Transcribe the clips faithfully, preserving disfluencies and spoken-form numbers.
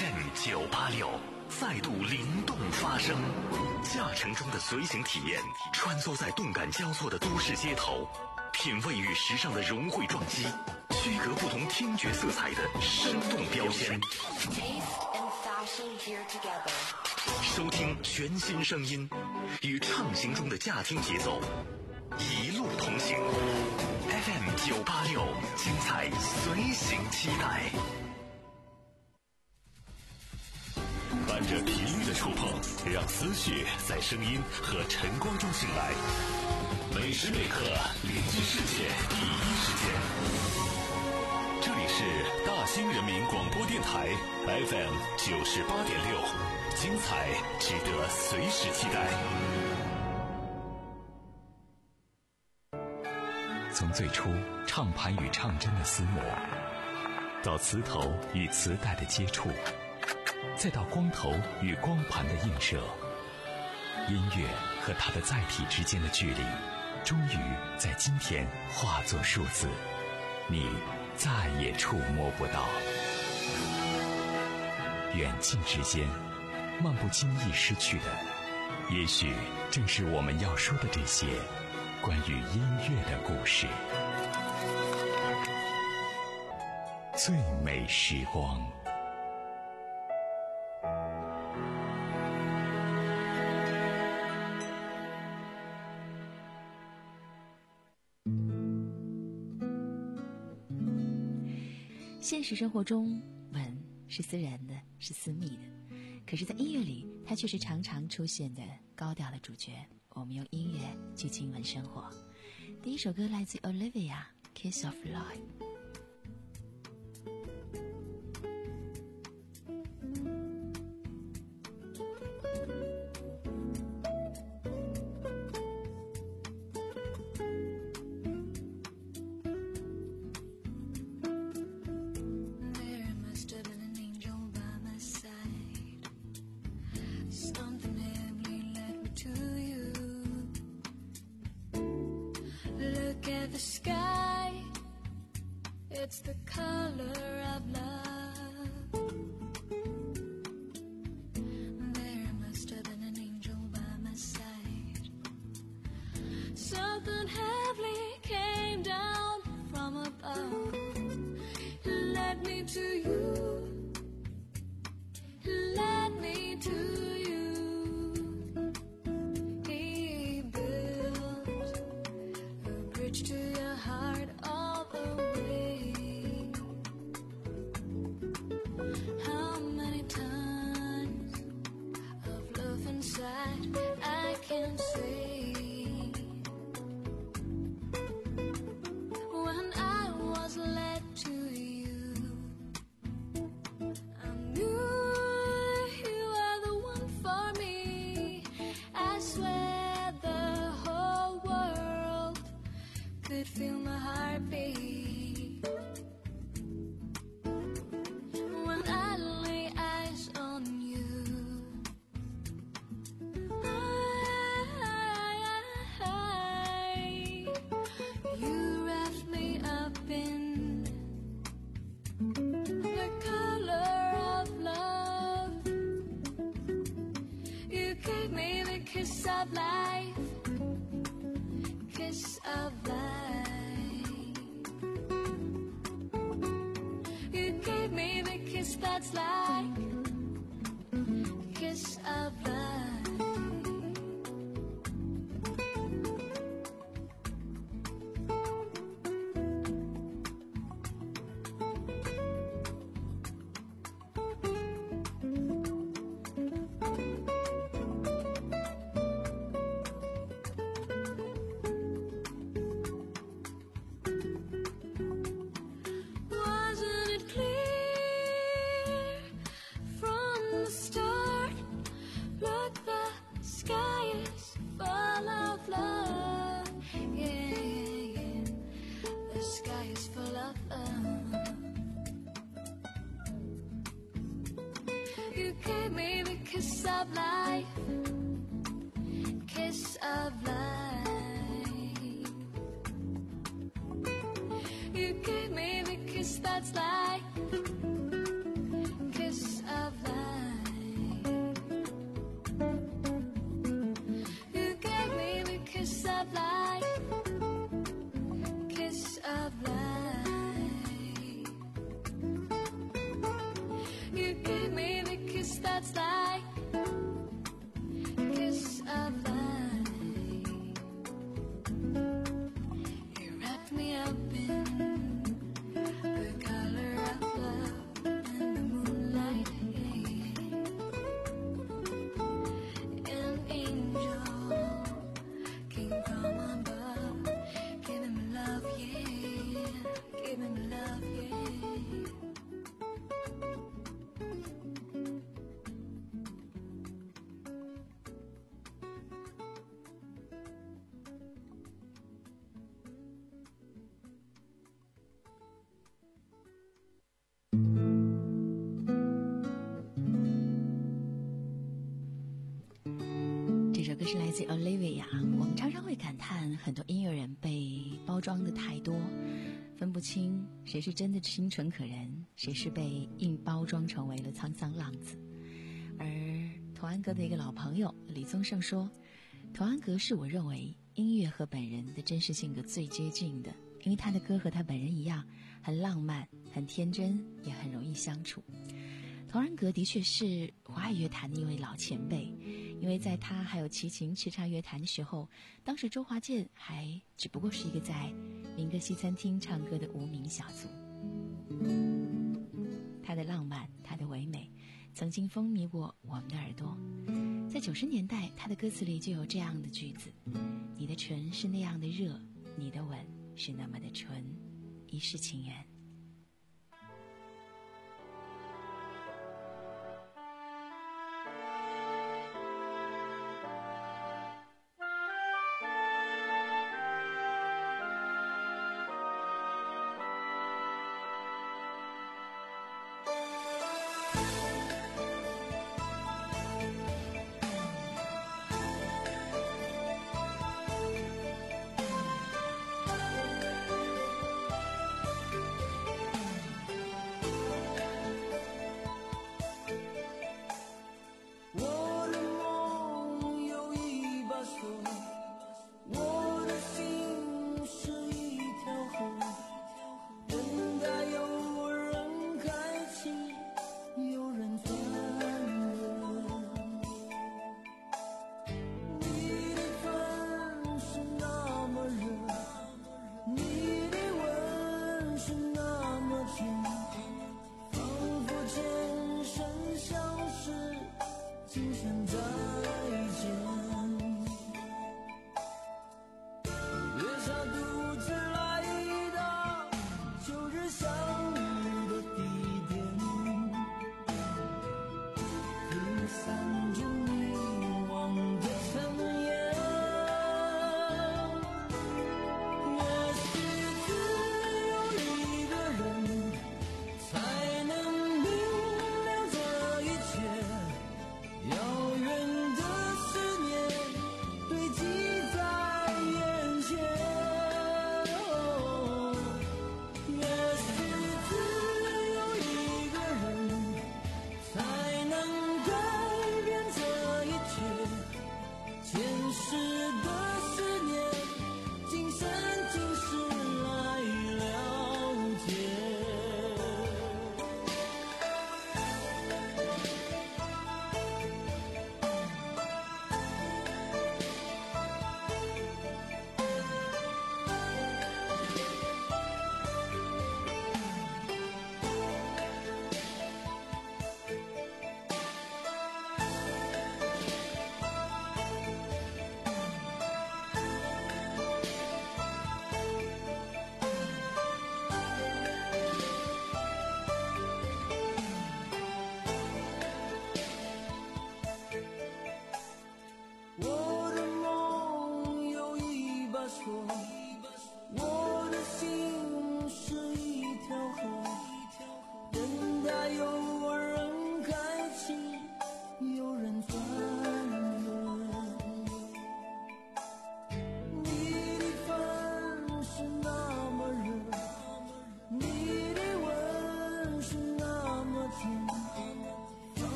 F M 九八六再度灵动发声，驾乘中的随行体验，穿梭在动感交错的都市街头，品味与时尚的融汇撞击，区隔不同听觉色彩的生动标签。收听全新声音，与畅行中的驾听节奏，一路同行。F M 九八六，精彩随行期待。伴着频率的触碰，让思绪在声音和晨光中醒来。每时每刻连接世界第一时间。这里是大兴人民广播电台 F M 九十八点六，精彩值得随时期待。从最初唱盘与唱针的厮磨，到磁头与磁带的接触，再到光头与光盘的映射，音乐和它的载体之间的距离，终于在今天化作数字，你再也触摸不到。远近之间，漫不经意失去的，也许正是我们要说的这些关于音乐的故事。最美时光。 现实生活中，吻是私人的，是私密的，可是在音乐里，它却是常常出现的高调的主角。我们用音乐去亲吻生活。第一首歌来自 Olivia Kiss of Life。 It's the color of love. There must have been an angel by my side. Something heavenly came down from above. Led me to you. Led me to you. He built a bridge to your heart all the way. I can say when I was led to you, I knew you were the one for me. I swear the whole world could feel my heartbeat when I lay eyes on you. Kiss of life, kiss of life. You gave me the kiss that's like kiss of life. You gave me the kiss of life, kiss of life. You gave me the kiss that's like kiss of that's like kiss of light. You wrapped me up in the color of love and the moonlight. An angel came from above, giving me love, yeah, giving me love, yeah. 这首歌是来自 Olivia。 我们常常会感叹很多音乐人被包装的太多，分不清谁是真的清纯可人，谁是被硬包装成为了沧桑浪子。而童安格的一个老朋友李宗盛说，童安格是我认为音乐和本人的真实性格最接近的，因为他的歌和他本人一样，很浪漫，很天真，也很容易相处。童安格的确是华语乐坛的一位老前辈，因为在他还有齐秦叱咤乐坛的时候，当时周华健还只不过是一个在民歌西餐厅唱歌的无名小卒。他的浪漫，他的唯美，曾经风靡过我们的耳朵。在九十年代，他的歌词里就有这样的句子：你的唇是那样的热，你的吻是那么的纯，一世情缘。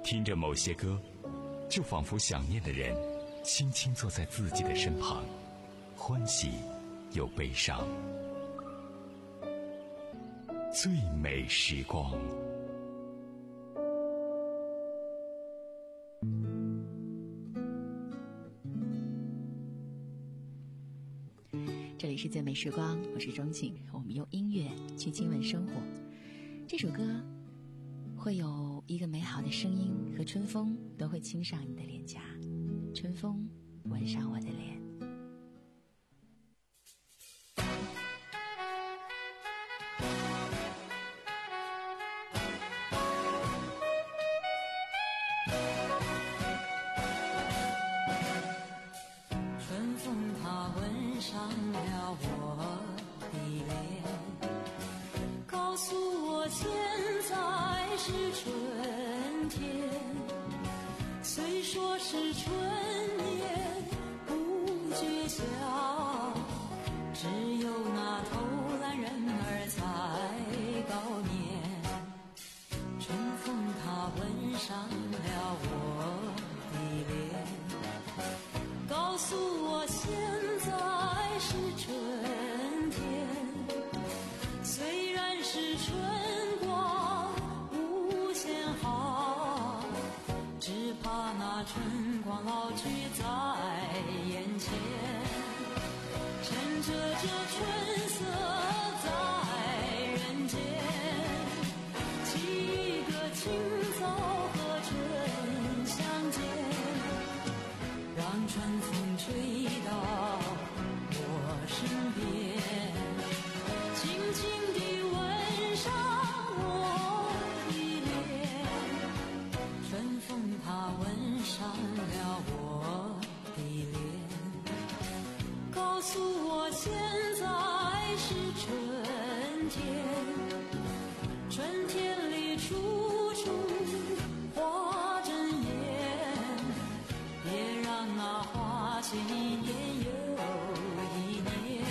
听着某些歌，就仿佛想念的人轻轻坐在自己的身旁，欢喜又悲伤。最美时光。 这里是最美时光，我是钟静，我们用音乐去亲吻生活。这首歌会有一个美好的声音和春风都会亲上你的脸颊，春风吻上我的脸。 春风它吻上了我的脸，告诉我现在是春天。虽说是春年不觉晓，只有那偷懒人儿才高眠。春风它吻上了我的脸，告诉我现在是春天。虽然是春光无限好，只怕那春光老去在眼前。趁着这春色在人间，沏一个清早和春相见，让春风吹到我身边，轻轻地吻上我的脸。春风它吻上了我的脸，告诉我现在是春天。春天里处处花争艳，别让那花谢一年又一年。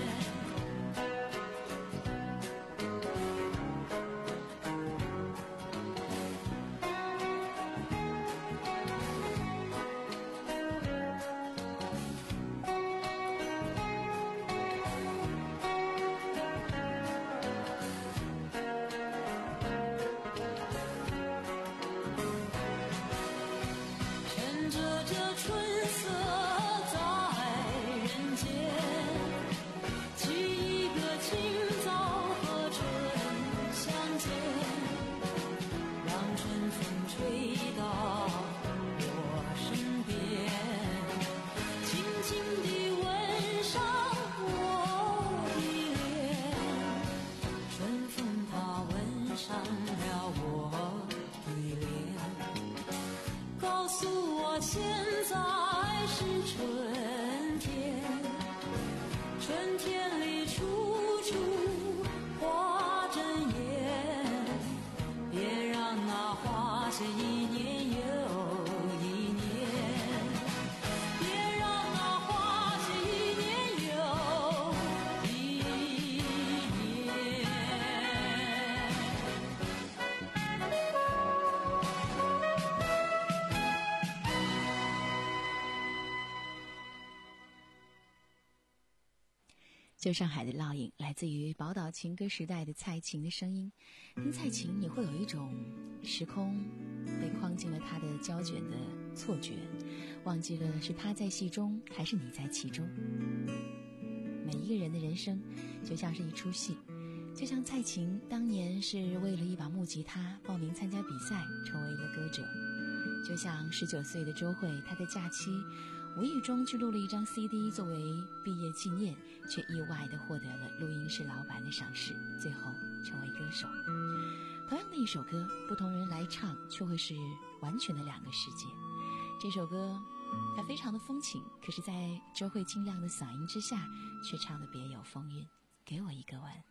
趁着这春色在人间，沏一个清早和春相见，让春风吹到我身边，轻轻地吻上我的脸。春风它吻上了我的脸，告诉我现在是春天。春天里处处花争艳，别让那花谢一年又一年，别让那花谢一年又一年。 旧上海的烙印来自于宝岛情歌时代的蔡琴的声音，听蔡琴你会有一种时空被框进了她的胶卷的错觉，忘记了是她在戏中还是你在其中。每一个人的人生就像是一出戏，就像蔡琴当年是为了一把木吉他报名参加比赛成为一个歌者，就像十九岁的周慧，她在假期无意中去录了一张 C D 作为毕业纪念，却意外地获得了录音室老板的赏识，最后成为歌手。同样的一首歌，不同人来唱却会是完全的两个世界。这首歌它非常的风情，可是在周慧清亮的嗓音之下却唱得别有风韵。给我一个吻。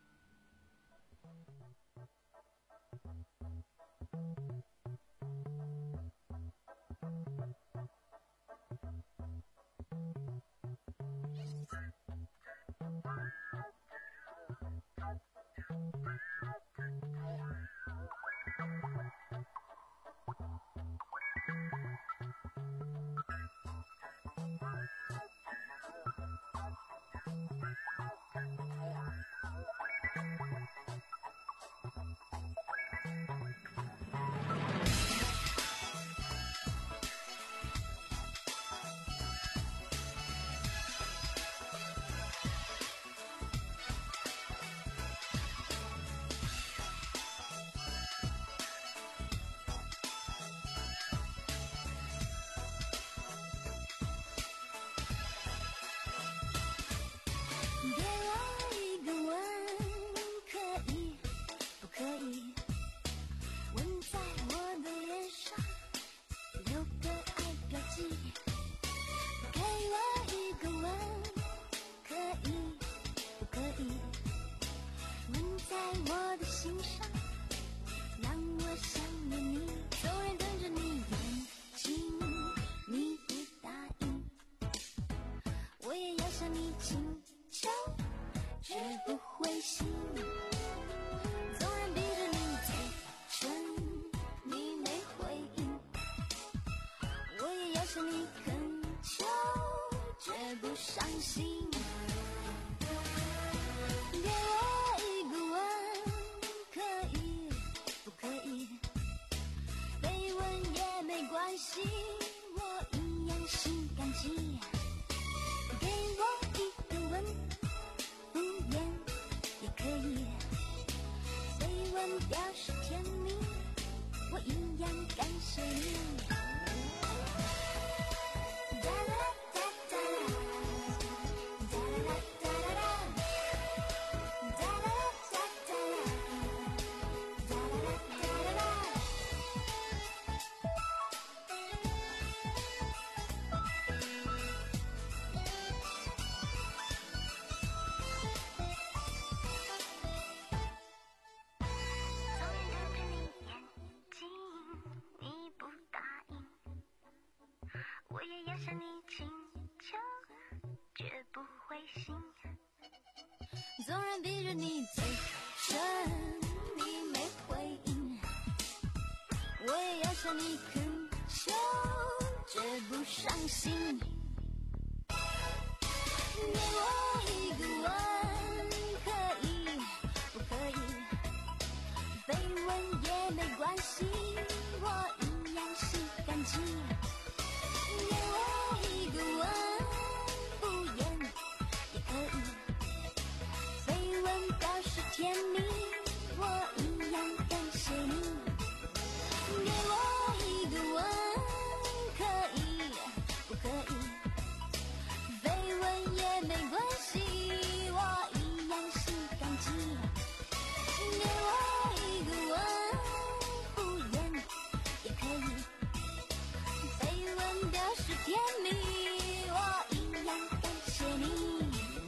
你请求，绝不灰心。纵然逼着你嘴唇，你没回应，我也要向你恳求，绝不伤心。给我一个吻，可以不可以？被吻也没关系，我一样心感激。给我一个吻，敷衍也可以。被吻表示甜蜜，我一样感谢你。我也要向你请求，绝不灰心。纵然逼着你嘴唇，你没回应，我也要向你恳求，绝不伤心。给我一个吻，可以不可以？被吻也没关系，我一样心感激。给我一个吻，敷衍也可以。被吻表示甜蜜，我一样感谢你。给我一个吻，可以不可以？被吻也没关系，我一样心感激。给我一个吻，敷衍也可以。被吻表示甜蜜，我一样感谢你。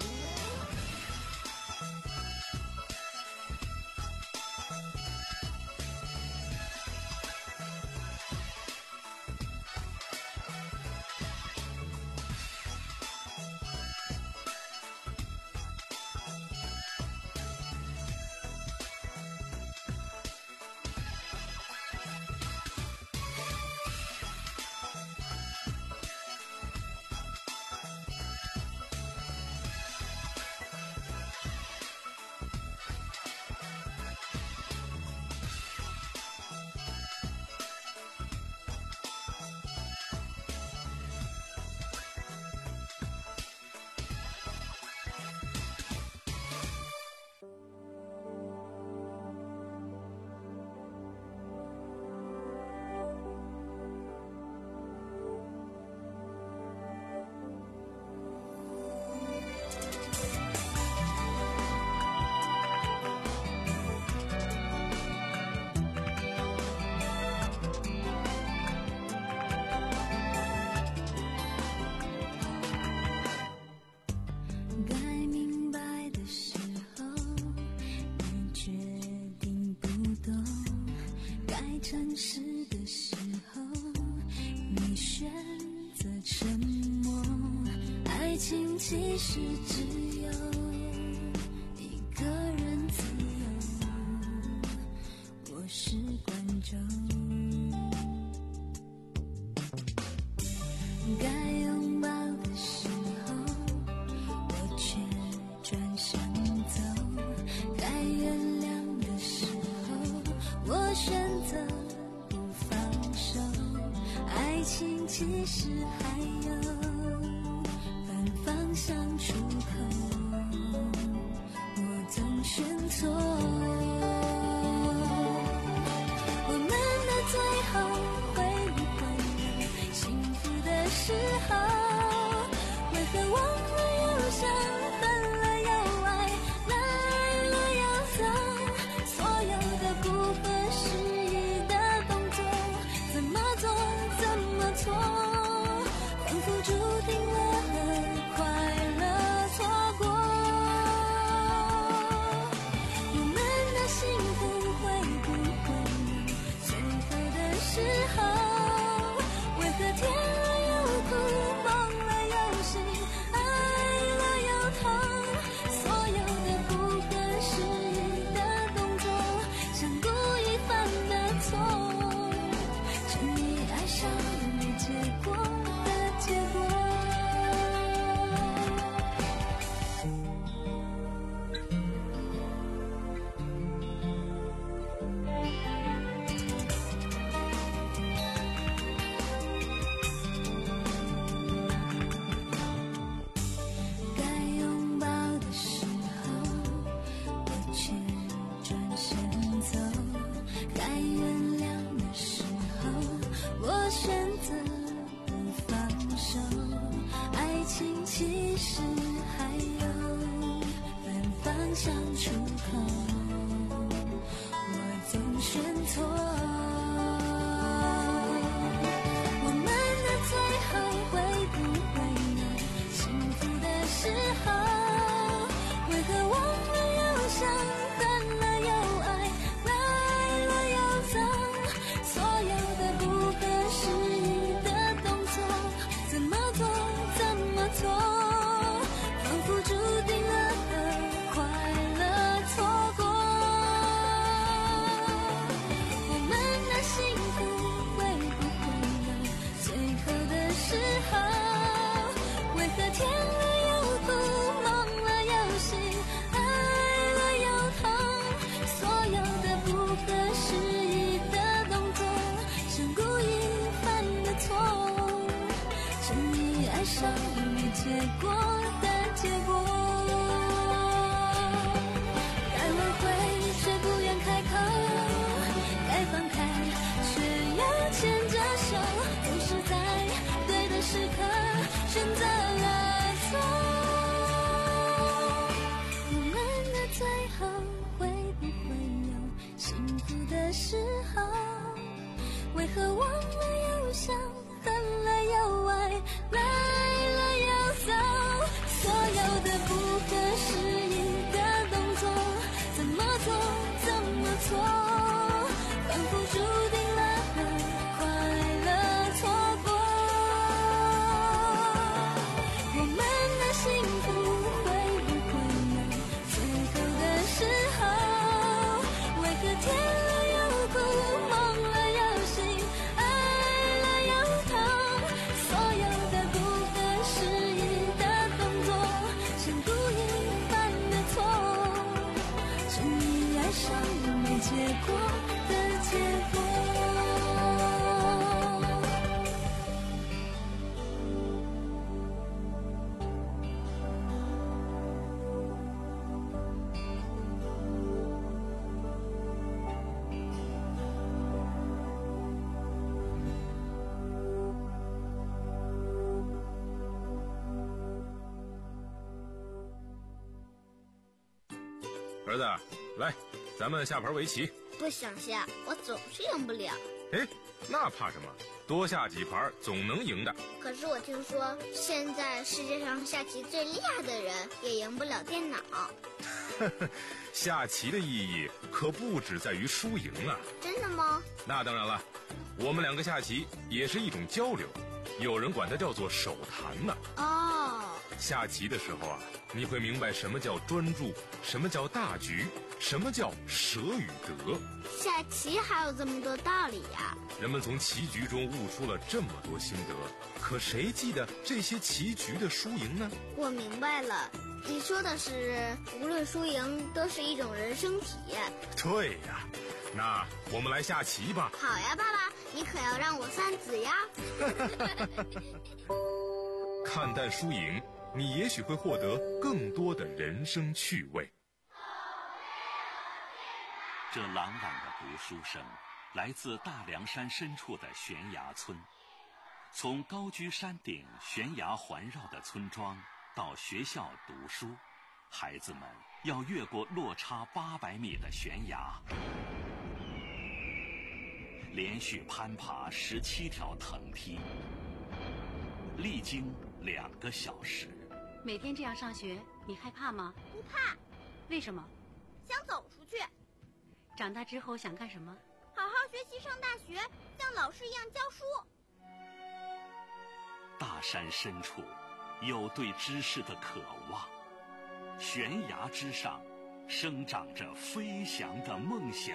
诚实的时候，你选择沉默。爱情其实只有一个人自由，我是观众。该拥抱的时候，我却转身走；该原谅的时候，我选择不放手。爱情其实还有反方向出口，我总选错。我们的最后会不会有幸福的时候？为何忘了又想，分了又爱，来了又走？所有的不合时宜的动作，怎么做怎么错？ 其实还有反方向出口，我总选错。我们的最后会不会有幸福的时候？为何忘了又想，恨了又爱，来了又走，所有的不合时宜的动作，怎么做怎么做，仿佛注定了和快乐错过。我们的幸福会不会有最后的时候？为何甜了又苦，梦了又醒，爱了又痛，所有的不合时宜的动作，像故意犯的错，轻易爱上没结果的结果。该挽回却不愿开口，该放开却要牵着手，总是在对的时刻选择了错。我们的最后会不会有幸福的时候？为何忘了又想，恨了又爱，来了又走，所有的不合时宜的动作，怎么做怎么错，仿佛注定了和快乐错过。我们的幸福会不会有最后的时候？为何甜了又苦，梦了又醒，爱了又痛，所有的不合时宜的动作，像故意犯的错，轻易爱上没结果的结果。 儿子，来，咱们下盘围棋。 不想下，我总是赢不了。 哎，那怕什么？多下几盘总能赢的。 可是我听说，现在世界上下棋最厉害的人也赢不了电脑。 下棋的意义可不只在于输赢啊。 真的吗？ 那当然了，我们两个下棋也是一种交流，有人管它叫做手谈呢。 哦， 下棋的时候啊，你会明白什么叫专注，什么叫大局，什么叫舍与得。 下棋还有这么多道理呀！ 人们从棋局中悟出了这么多心得，可谁记得这些棋局的输赢呢？ 我明白了，你说的是无论输赢都是一种人生体验。 对呀，那我们来下棋吧。 好呀，爸爸，你可要让我三子呀。 看淡输赢，你也许会获得更多的人生趣味。 这朗朗的读书声来自大凉山深处的悬崖村。从高居山顶悬崖环绕的村庄到学校读书，孩子们要越过落差八百米的悬崖，连续攀爬十七条藤梯，历经两个小时。 每天这样上学，你害怕吗？ 不怕。 为什么？ 想走出去。 长大之后想干什么？ 好好学习，上大学，像老师一样教书。 大山深处有对知识的渴望，悬崖之上生长着飞翔的梦想。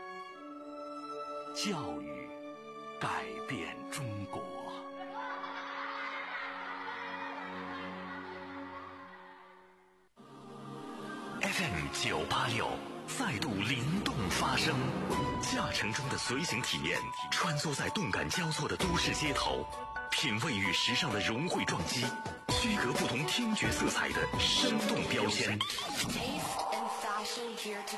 教育改变中国。F M 九八六再度灵动发声，驾乘中的随行体验，穿梭在动感交错的都市街头，品味与时尚的融汇撞击，区隔不同听觉色彩的生动标签。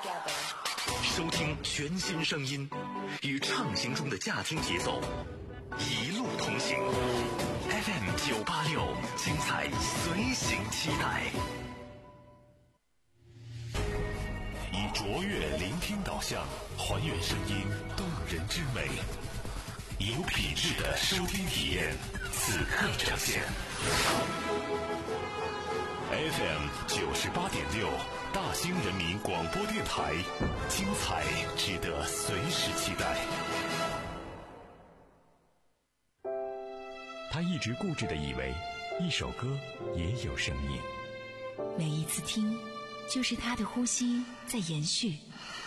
收听全新声音，与畅行中的驾听节奏， 一路同行。F M 九八六，精彩随行期待。以卓越聆听导向，还原声音动人之美，有品质的收听体验，此刻呈现。F M 九十八点六，大兴人民广播电台，精彩值得随时期待。 他一直固执地以为，一首歌也有生命。 每一次听，就是他的呼吸在延续。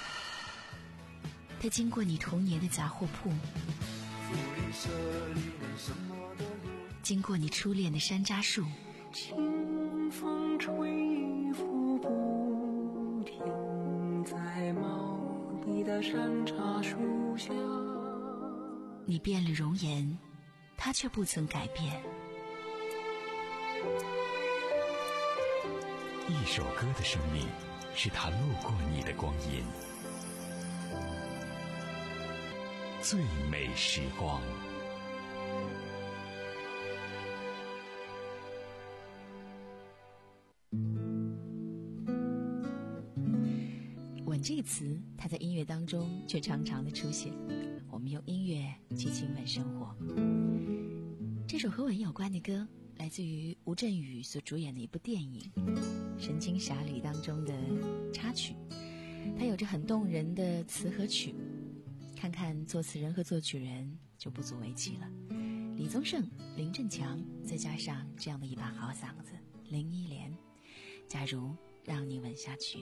他经过你童年的杂货铺，经过你初恋的山楂树， 清风吹拂不停，在茂密的山茶树下。 你变了容颜，他却不曾改变。 一首歌的生命，是他路过你的光阴。最美时光。 吻这个词，它在音乐当中却常常的出现。我们用音乐去亲吻生活。这首和吻有关的歌，来自于吴镇宇所主演的一部电影《神经侠侣》当中的插曲，它有着很动人的词和曲。看看作词人和作曲人就不足为奇了，李宗盛、林振强，再加上这样的一把好嗓子林忆莲。假如让你吻下去。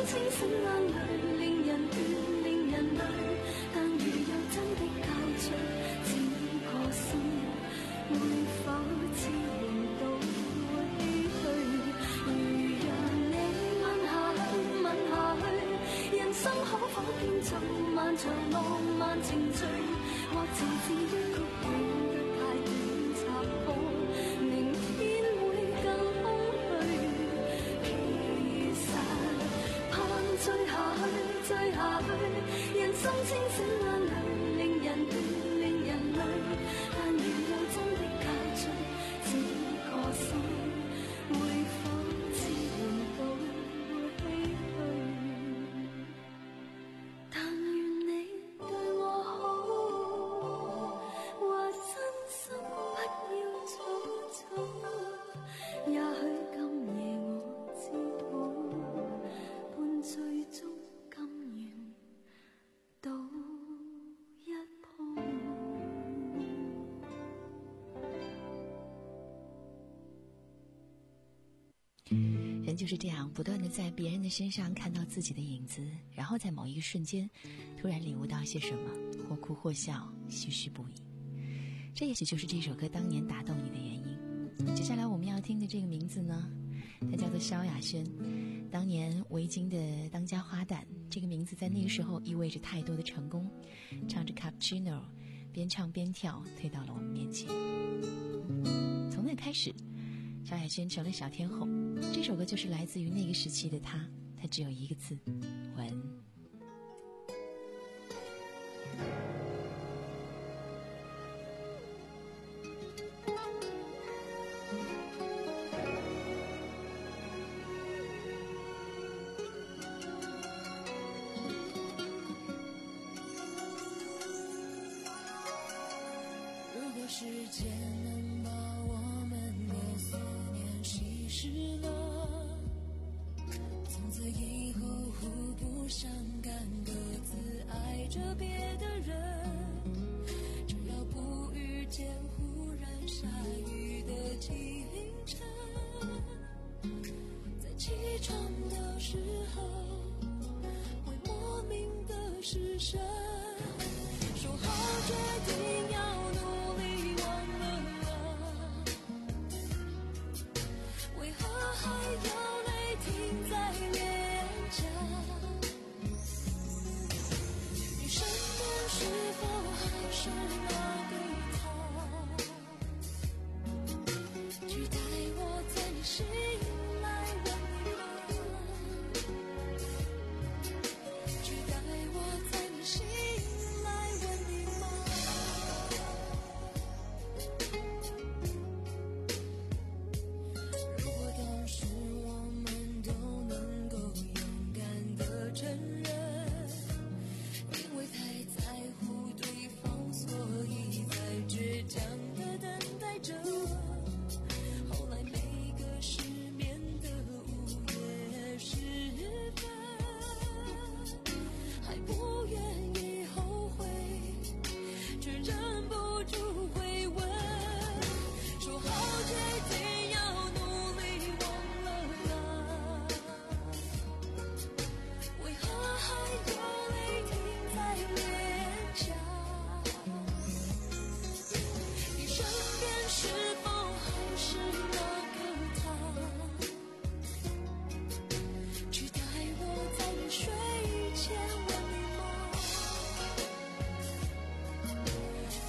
清醒眼淚，令人倦，令人累。但如有真的交出這個心，會否自然都會唏噓？如讓你吻下去，吻下去，人生可否建造漫長浪漫程序？或曾是一曲短得太短，插播明天會更空虛。其實盼醉下去，醉下去，人生清醒眼淚，令人倦，令人累。但如有真的交出這個心，會否自然都會唏噓？但願你對我好，或真心不要早走。也許今夜我只好伴醉中甘願賭一鋪。 人就是这样，不断的在别人的身上看到自己的影子，然后在某一个瞬间突然领悟到些什么，或哭或笑，唏嘘不已。这也许就是这首歌当年打动你的原因。接下来我们要听的这个名字呢，它叫做萧亚轩，当年维京的当家花旦，这个名字在那个时候意味着太多的成功，唱着 Cappuccino 边唱边跳推到了我们面前。从那开始，萧亚轩成了小天后。这首歌就是来自于那个时期的她，她只有一个字，吻。 如果时间能把我们的思念稀释了，从此以后互不相干，各自爱着别的人。只要不遇见忽然下雨的清晨，在起床的时候会莫名的失神，说好决定要努力忘了啊，为何还有泪停在脸颊？你身边是否还是那个他，期待我在你醒来问你吗？期待我在你醒来问你吗？如果当时我们都能够勇敢地承认，因为太在乎对方，所以才倔强地等待着。后来每个失眠的午夜时分，还不愿意后悔，却忍不住会问，说好决定要努力忘了他，为何还有泪停在脸颊？你身边是否还是那个他？期待我在你睡前问你吗？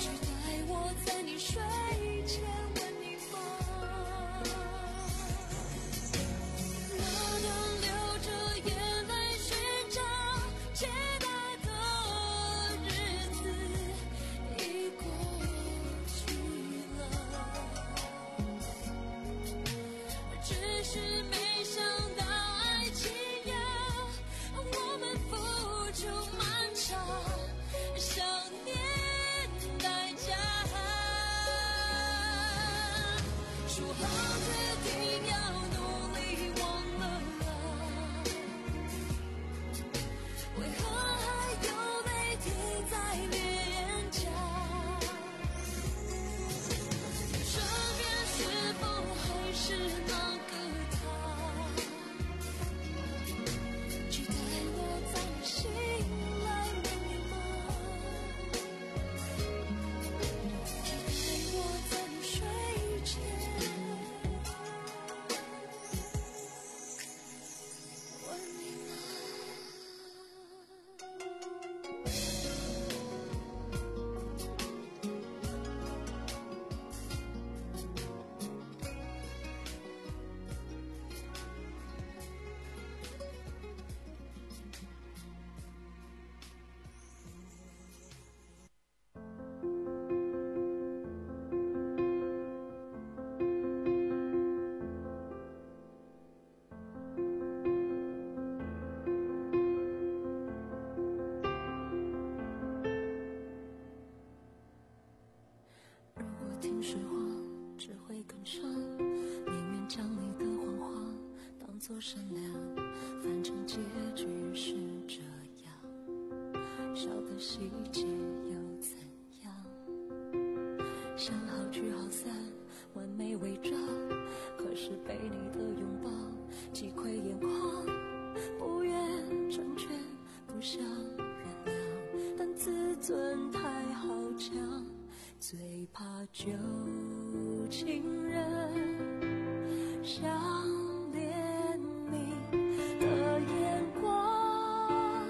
多善良，反正结局是这样，小的细节又怎样？想好聚好散，完美伪装，可是被你的拥抱击溃眼眶，不愿成全，不想原谅，但自尊太好强，最怕旧情人想怜悯的眼光，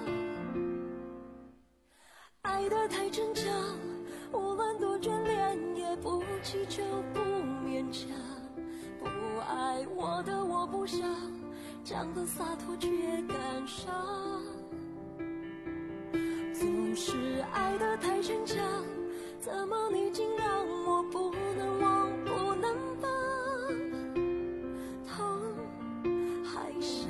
爱得太逞强，无论多眷恋也不祈求不勉强，不爱我的我不想讲的洒脱却感伤，总是爱得太逞强，怎么你竟让我不能忘不能放，痛还想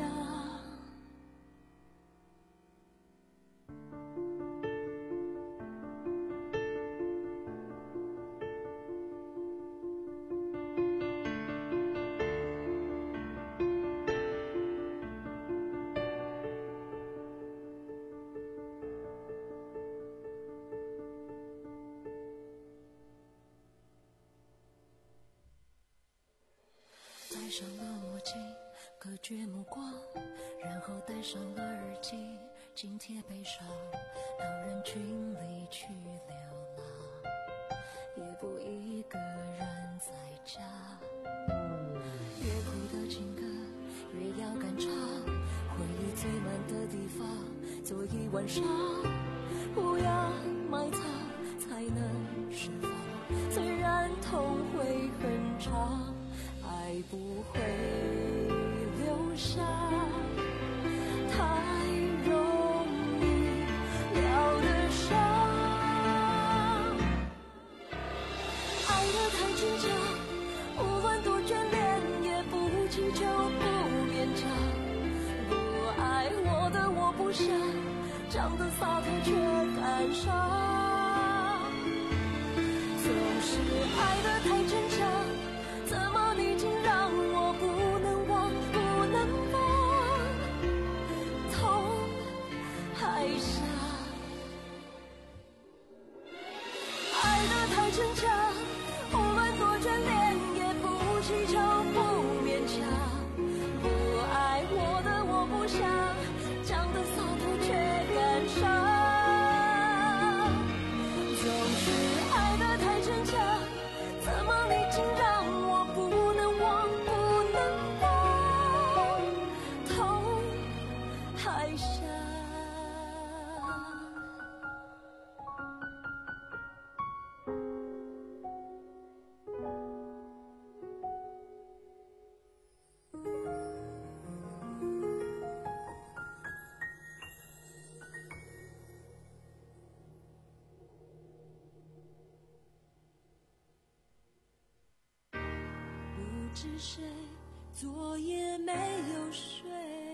戴上了墨镜，隔绝目光，然后戴上了耳机，紧贴悲伤，到人群里去流浪，也不一个人在家。越苦的情歌越要敢唱，回忆最满的地方坐一晚上，不要埋藏才能释放，虽然痛会很长，爱不会留下太容易疗的伤，爱得太逞强，无论多眷恋也不祈求不勉强，不爱我的我不想讲得洒脱却感伤，总是爱得太逞强，怎么你竟让我不能忘不能放，痛还想爱得太逞强，无论多眷恋也不祈求不勉强，不爱我的我不想讲得洒脱却感伤，总是爱得太逞强，怎么你竟让我不能忘不能放，痛还想不知谁昨夜没有睡，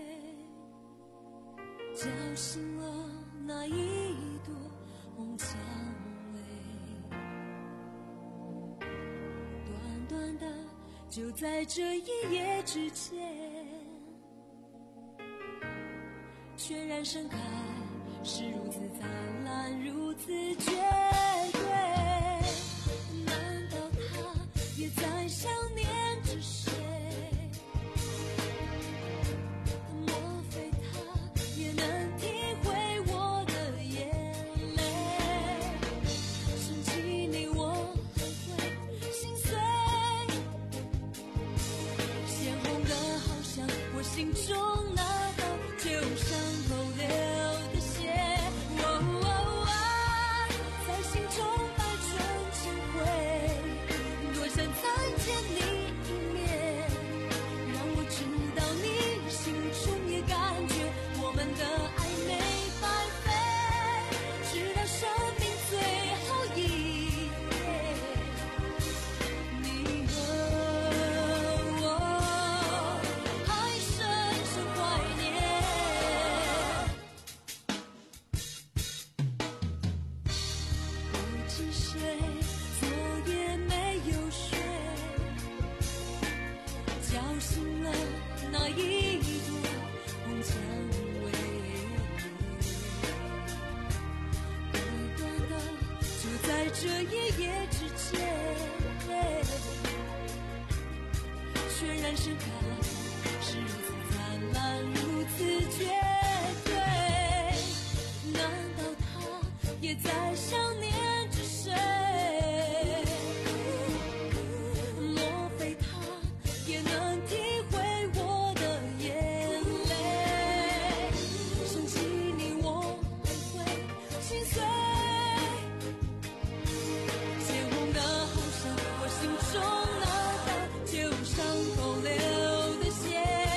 叫醒了那一朵红蔷薇，短短的就在这一夜之间，全然盛开，是如此灿烂，如此绝对，难道他也在想念着谁？莫非他也能体会我的眼泪？想起你我很会心碎，鲜红的好像我心中那道旧伤口留的血，哦哦啊，在心中百转千回，多想再见你一面，让我知道你心中也感觉我们的爱没白费，直到生命最后一夜，你和我还深深怀念。不知谁昨夜没有睡，叫醒了那一这一夜之间，渲染盛开，是如此灿烂，如此绝对。难道他也在想念着谁？莫非他也能体会我的眼泪？想起你我还会心碎，鲜红的好像我心中那道结无伤口流的血。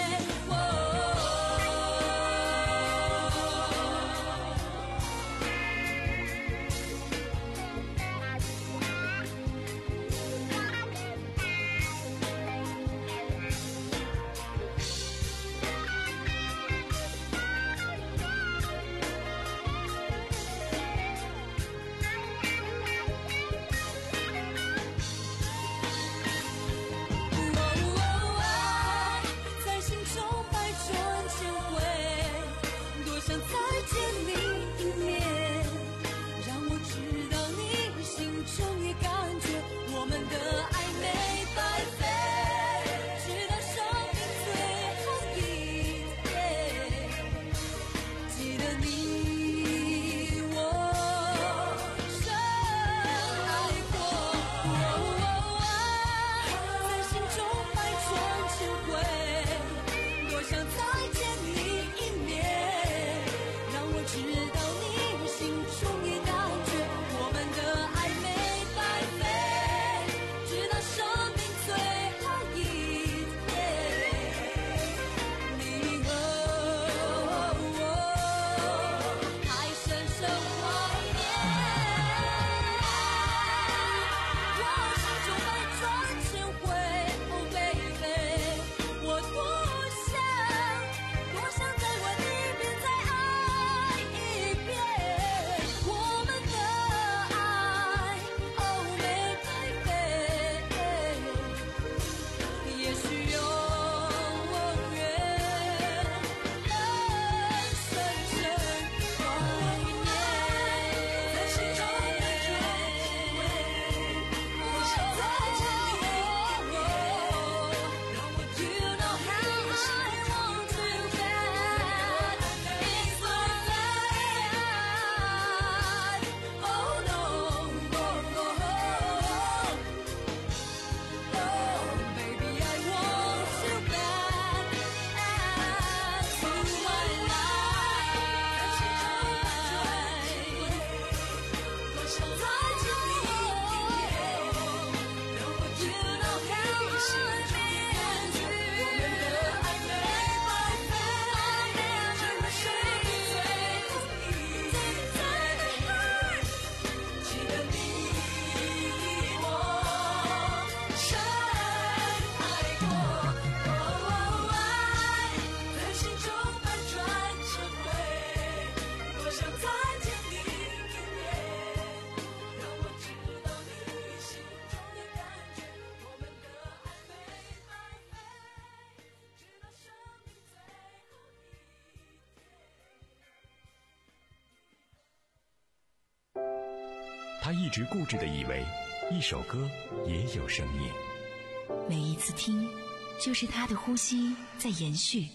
他一直固执地以为一首歌也有生命， 每一次听就是他的呼吸在延续。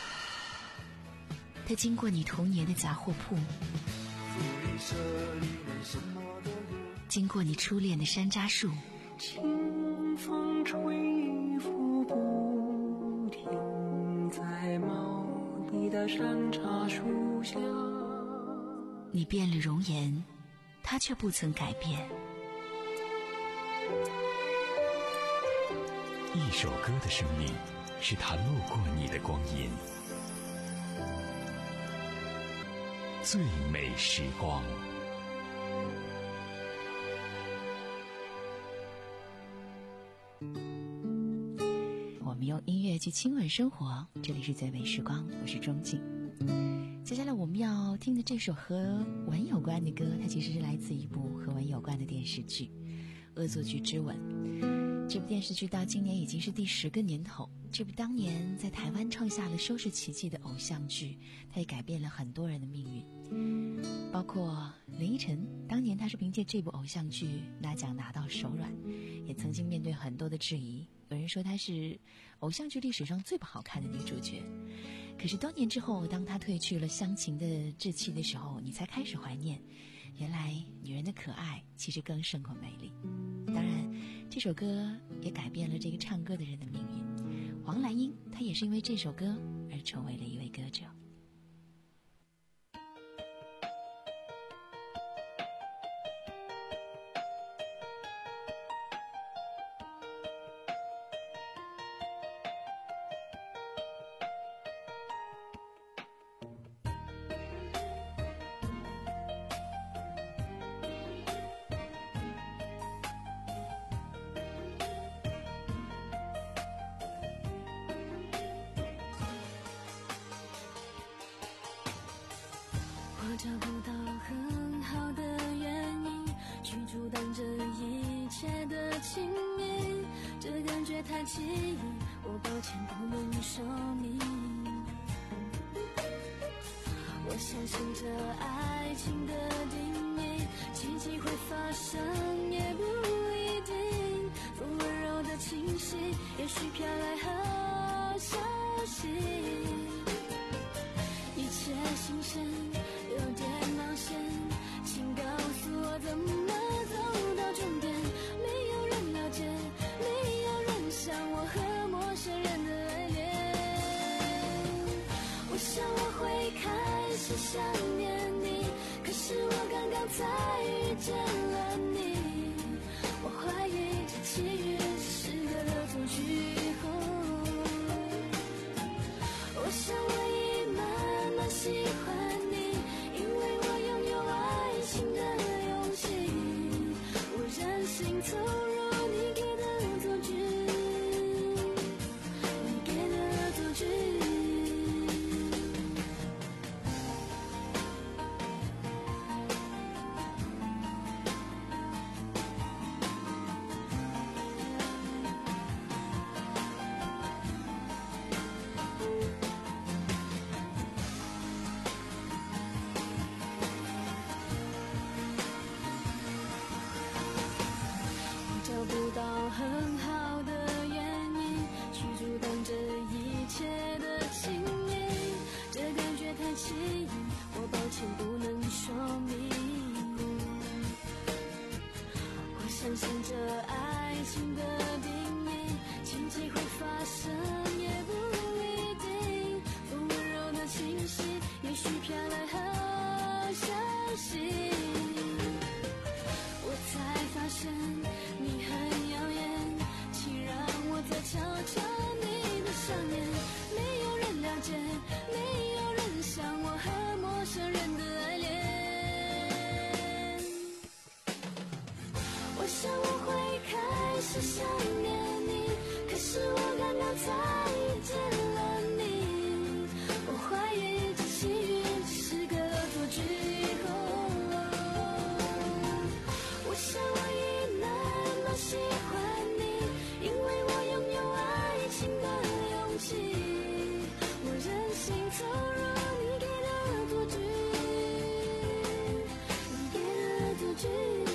他经过你童年的杂货铺，经过你初恋的山楂树， 清风吹拂不停，在茂密的山茶树下。 你变了容颜，他却不曾改变。 一首歌的生命，是他路过你的光阴。最美时光。 我们用音乐去亲吻生活，这里是最美时光，我是钟静。接下来我们要听的这首和吻有关的歌，它其实是来自一部和吻有关的电视剧《恶作剧之吻》。 这部电视剧到今年已经是第十个年头，这部当年在台湾创下了收视奇迹的偶像剧，它也改变了很多人的命运，包括林依晨。当年她是凭借这部偶像剧拿奖拿到手软，也曾经面对很多的质疑，有人说她是偶像剧历史上最不好看的女主角。可是多年之后，当她褪去了乡情的稚气的时候，你才开始怀念，原来女人的可爱其实更胜过美丽。当然这首歌也改变了这个唱歌的人的命运，黄兰英她也是因为这首歌而成为了一位歌者。 我找不到很好的原因去阻挡这一切的亲密，这感觉太奇异，我抱歉不能说明。我相信这爱情的定义，奇迹会发生也不一定，风温柔的气息，也许飘来好消息，一切新鲜有点冒险，请告诉我怎么走到终点。没有人了解，没有人像我和陌生人的爱恋。我想我会开始想念你，可是我刚刚才遇见了你。我怀疑这奇遇是个恶作剧。我想我已慢慢喜欢你，因为我拥有爱情的勇气，我任性投入你给的恶作剧，你给的恶作剧。不到很好的原因去阻挡这一切的亲密，这感觉太奇异，我抱歉不能说明。我相信这爱情的定义，奇迹会发生也不一定，风温柔的气息，也许飘来好消息，我才发现你很遥远，请让我再瞧瞧你的想念。没有人了解，没有人像我和陌生人的爱恋。我想我会开始想念你，可是我刚刚才遇见了你。我怀疑这奇遇是个恶作剧。我想我已慢慢喜欢你，因为我拥有爱情的勇气，我任性投入你给的恶作剧，你给的恶作剧。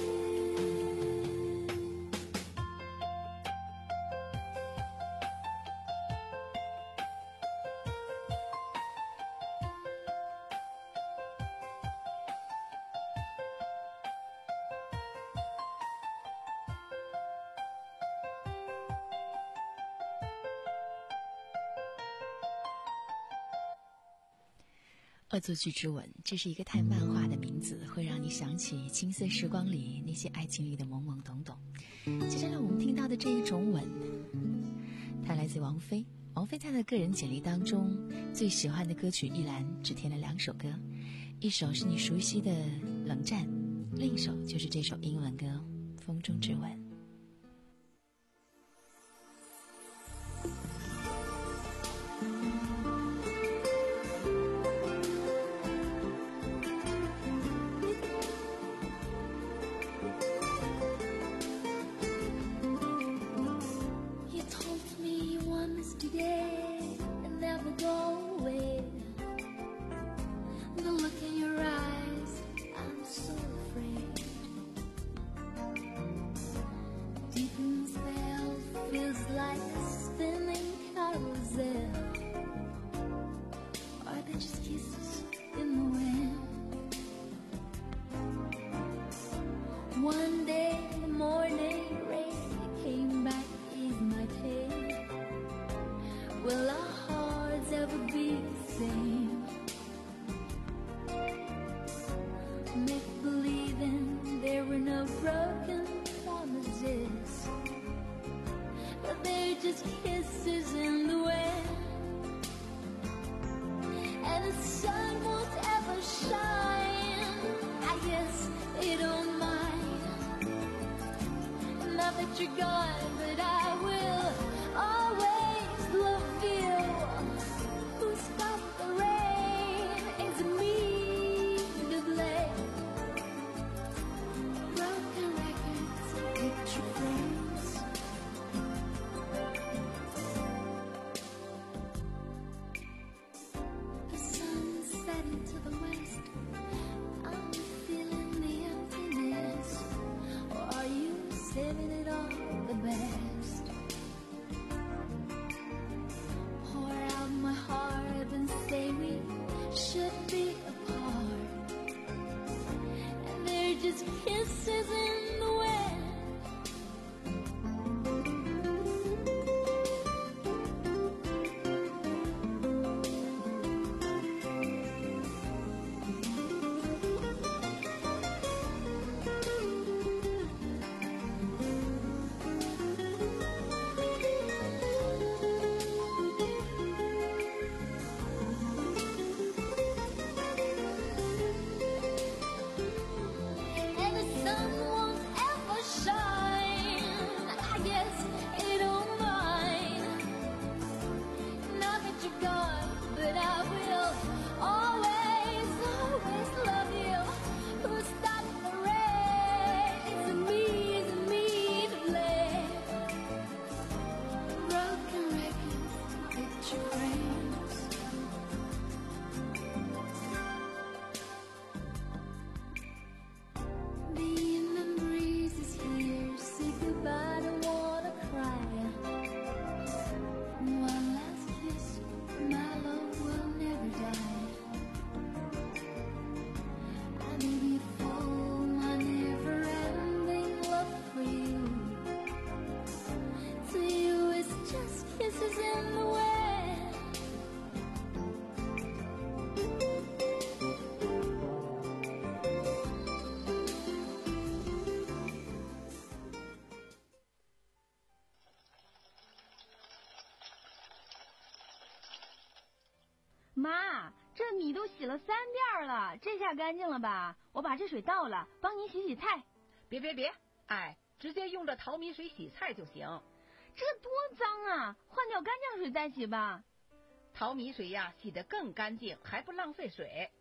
恶作剧之吻，这是一个太漫画的名字，会让你想起青涩时光里那些爱情里的懵懵懂懂。接下来我们听到的这一种吻，它来自王菲。王菲在她的个人简历当中，最喜欢的歌曲一栏只填了两首歌，一首是你熟悉的《冷战》，另一首就是这首英文歌《风中之吻》。 like a spinning carousel. Are they just kisses in the wind? One day the morning rain came back, eased my pain. Will our hearts ever be the same? Make believing there were no broken promises, but they're just kisses in the wind. And the sun won't ever shine, I guess they don't mind. Now that you're gone, but I will always love you. Who stopped the rain? Is it me to blame? Broken records, picture frames. The sun's setting to the west. I'm feeling the emptiness. Or are you saving it all the best? Pour out my heart and say we should be apart. And they're just kisses in the wind. And the sun won't ever shine, I guess it don't mind. Now that you're gone, but I will always, always love you. Who stopped the rain? It's me, it's me to blame. Broken records, picture frames. The evening breeze is here. Say goodbye, don't wanna cry. One last kiss, my love will never die. I may be full, my never-ending love for you. To you, it's just kisses in the wind. 妈，这米都洗了三遍了，这下干净了吧？我把这水倒了，帮您洗洗菜。 别别别，哎，直接用这淘米水洗菜就行。 这多脏啊！换掉干净水再洗吧。 淘米水呀，洗得更干净，还不浪费水。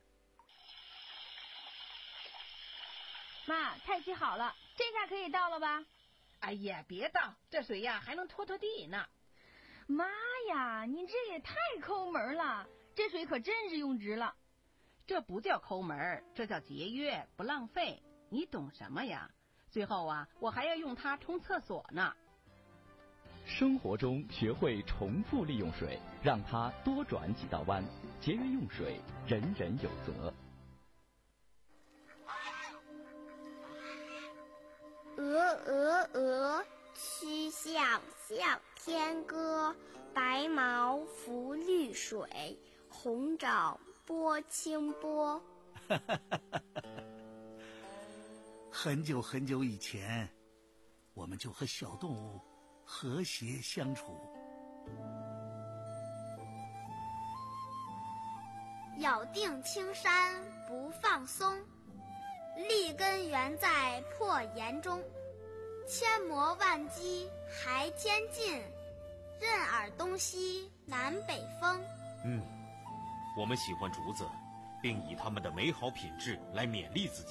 妈，菜洗好了，这下可以倒了吧？ 哎呀，别倒，这水呀还能拖拖地呢。 妈呀，你这也太抠门了，这水可真是用值了。 这不叫抠门，这叫节约，不浪费。你懂什么呀？最后啊，我还要用它冲厕所呢。 生活中学会重复利用水，让它多转几道弯，节约用水，人人有责。 鹅鹅鹅，曲项向天歌。白毛浮绿水，红掌拨清波。 很久很久以前，我们就和小动物和谐相处。 咬定青山不放松，立根原在破岩中。千磨万击还坚劲，任尔东西南北风。 嗯，我们喜欢竹子，并以它们的美好品质来勉励自己。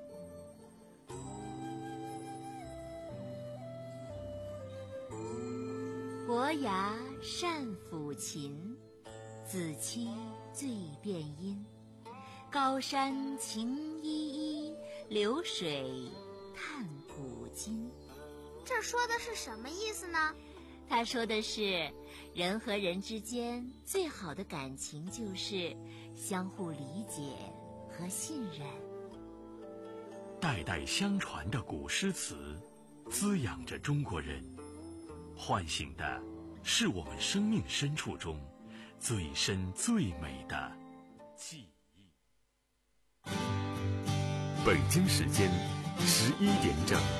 伯牙善抚琴，子期醉辨音。高山晴依依，流水叹古今。 这说的是什么意思呢？ 他说的是，人和人之间最好的感情就是相互理解和信任。 代代相传的古诗词，滋养着中国人，唤醒的是我们生命深处中最深最美的记忆。 北京时间十一点整。